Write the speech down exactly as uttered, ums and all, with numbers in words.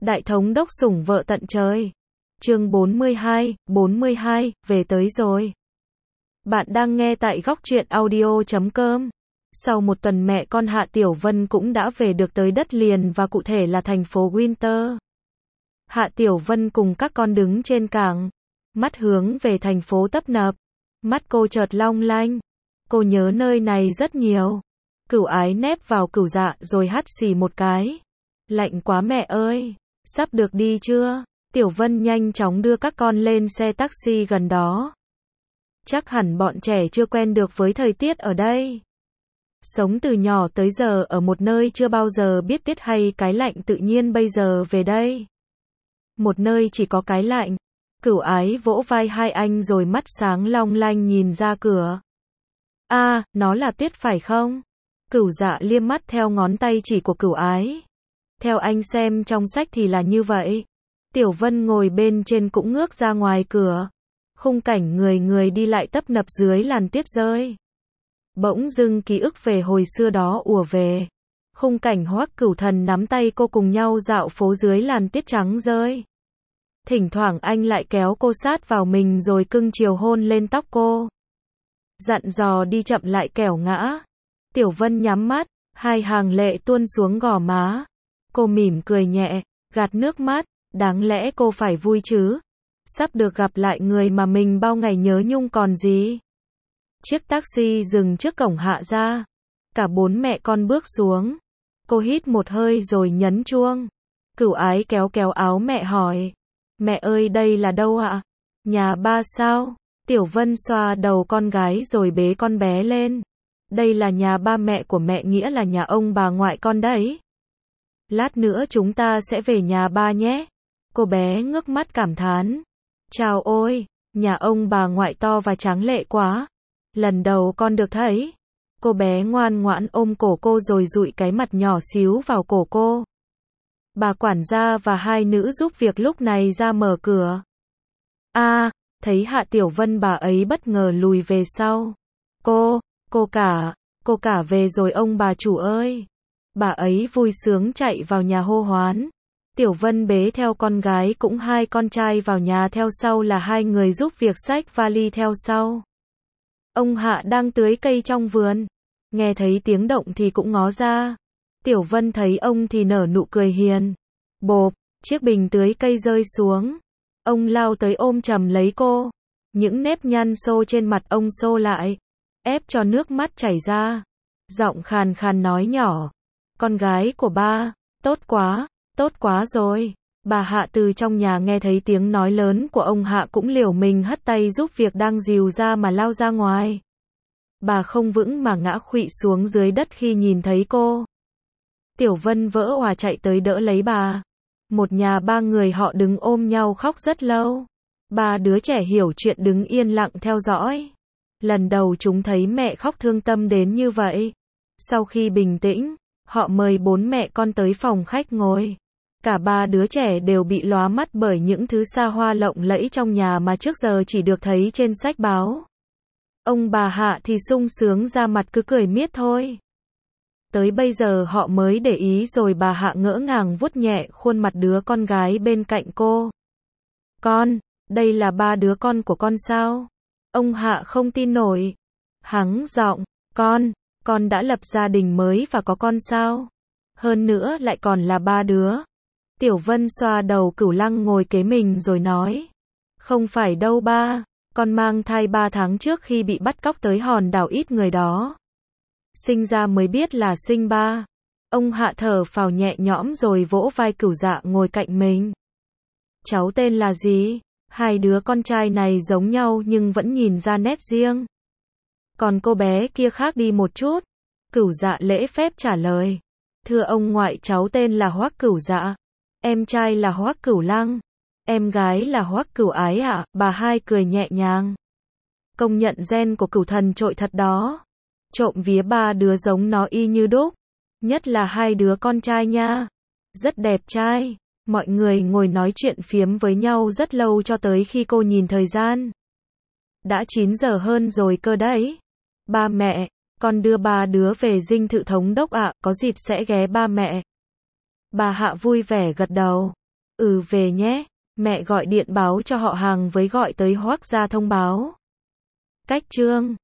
Đại thống đốc sủng vợ tận trời. Chương bốn mươi hai, bốn mươi hai, về tới rồi. Bạn đang nghe tại góc truyện audio chấm com. Sau một tuần mẹ con Hạ Tiểu Vân cũng đã về được tới đất liền và cụ thể là thành phố Winter. Hạ Tiểu Vân cùng các con đứng trên cảng, mắt hướng về thành phố tấp nập. Mắt cô chợt long lanh. Cô nhớ nơi này rất nhiều. Cửu Ái nép vào Cửu Dạ rồi hắt xì một cái. Lạnh quá mẹ ơi, sắp được đi chưa? Tiểu Vân nhanh chóng đưa các con lên xe taxi gần đó. Chắc hẳn bọn trẻ chưa quen được với thời tiết ở đây. Sống từ nhỏ tới giờ ở một nơi chưa bao giờ biết tiết hay cái lạnh, tự nhiên bây giờ về đây. Một nơi chỉ có cái lạnh. Cửu Ái vỗ vai hai anh rồi mắt sáng long lanh nhìn ra cửa. A, à, nó là tuyết phải không? Cửu Dạ liếc mắt theo ngón tay chỉ của Cửu Ái. Theo anh xem trong sách thì là như vậy. Tiểu Vân ngồi bên trên cũng ngước ra ngoài cửa. Khung cảnh người người đi lại tấp nập dưới làn tuyết rơi. Bỗng dưng ký ức về hồi xưa đó ùa về. Khung cảnh Hoắc Cửu Thần nắm tay cô cùng nhau dạo phố dưới làn tuyết trắng rơi. Thỉnh thoảng anh lại kéo cô sát vào mình rồi cưng chiều hôn lên tóc cô. Dặn dò đi chậm lại kẻo ngã. Tiểu Vân nhắm mắt, hai hàng lệ tuôn xuống gò má. Cô mỉm cười nhẹ, gạt nước mắt, đáng lẽ cô phải vui chứ. Sắp được gặp lại người mà mình bao ngày nhớ nhung còn gì. Chiếc taxi dừng trước cổng Hạ gia. Cả bốn mẹ con bước xuống. Cô hít một hơi rồi nhấn chuông. Cửu Ái kéo kéo áo mẹ hỏi. Mẹ ơi, đây là đâu ạ? Nhà ba sao? Tiểu Vân xoa đầu con gái rồi bế con bé lên. Đây là nhà ba mẹ của mẹ, nghĩa là nhà ông bà ngoại con đấy. Lát nữa chúng ta sẽ về nhà ba nhé. Cô bé ngước mắt cảm thán. Chào ôi, nhà ông bà ngoại to và tráng lệ quá. Lần đầu con được thấy. Cô bé ngoan ngoãn ôm cổ cô rồi dụi cái mặt nhỏ xíu vào cổ cô. Bà quản gia và hai nữ giúp việc lúc này ra mở cửa. A, à, thấy Hạ Tiểu Vân bà ấy bất ngờ lùi về sau. Cô, cô cả, cô cả về rồi ông bà chủ ơi. Bà ấy vui sướng chạy vào nhà hô hoán. Tiểu Vân bế theo con gái cũng hai con trai vào nhà, theo sau là hai người giúp việc xách vali theo sau. Ông Hạ đang tưới cây trong vườn. Nghe thấy tiếng động thì cũng ngó ra. Tiểu Vân thấy ông thì nở nụ cười hiền. Bộp, chiếc bình tưới cây rơi xuống. Ông lao tới ôm chầm lấy cô. Những nếp nhăn xô trên mặt ông xô lại, ép cho nước mắt chảy ra. Giọng khàn khàn nói nhỏ. Con gái của ba, tốt quá, tốt quá rồi. Bà Hạ từ trong nhà nghe thấy tiếng nói lớn của ông Hạ cũng liều mình hất tay giúp việc đang dìu ra mà lao ra ngoài. Bà không vững mà ngã khuỵu xuống dưới đất khi nhìn thấy cô. Tiểu Vân vỡ òa chạy tới đỡ lấy bà. Một nhà ba người họ đứng ôm nhau khóc rất lâu. Ba đứa trẻ hiểu chuyện đứng yên lặng theo dõi. Lần đầu chúng thấy mẹ khóc thương tâm đến như vậy. Sau khi bình tĩnh, họ mời bốn mẹ con tới phòng khách ngồi. Cả ba đứa trẻ đều bị lóa mắt bởi những thứ xa hoa lộng lẫy trong nhà mà trước giờ chỉ được thấy trên sách báo. Ông bà Hạ thì sung sướng ra mặt cứ cười miết thôi. Tới bây giờ họ mới để ý rồi bà Hạ ngỡ ngàng vuốt nhẹ khuôn mặt đứa con gái bên cạnh cô. Con, đây là ba đứa con của con sao? Ông Hạ không tin nổi. Hắng giọng, con, con đã lập gia đình mới và có con sao? Hơn nữa lại còn là ba đứa. Tiểu Vân xoa đầu Cửu Lăng ngồi kế mình rồi nói. Không phải đâu ba, con mang thai ba tháng trước khi bị bắt cóc tới hòn đảo ít người đó. Sinh ra mới biết là sinh ba. Ông Hạ thở phào nhẹ nhõm rồi vỗ vai Cửu Dạ ngồi cạnh mình. Cháu tên là gì? Hai đứa con trai này giống nhau nhưng vẫn nhìn ra nét riêng. Còn cô bé kia khác đi một chút. Cửu Dạ lễ phép trả lời. Thưa ông ngoại, cháu tên là Hoắc Cửu Dạ. Em trai là Hoắc Cửu Lăng. Em gái là Hoắc Cửu Ái ạ. À? Bà hai cười nhẹ nhàng. Công nhận gen của Cửu Thần trội thật đó. Trộm vía ba đứa giống nó y như đúc. Nhất là hai đứa con trai nha. Rất đẹp trai. Mọi người ngồi nói chuyện phiếm với nhau rất lâu cho tới khi cô nhìn thời gian. Đã chín giờ hơn rồi cơ đấy. Ba mẹ, con đưa ba đứa về dinh thự thống đốc ạ, có dịp sẽ ghé ba mẹ. Bà Hạ vui vẻ gật đầu. Ừ về nhé. Mẹ gọi điện báo cho họ hàng với gọi tới Hoác gia thông báo. Cách chương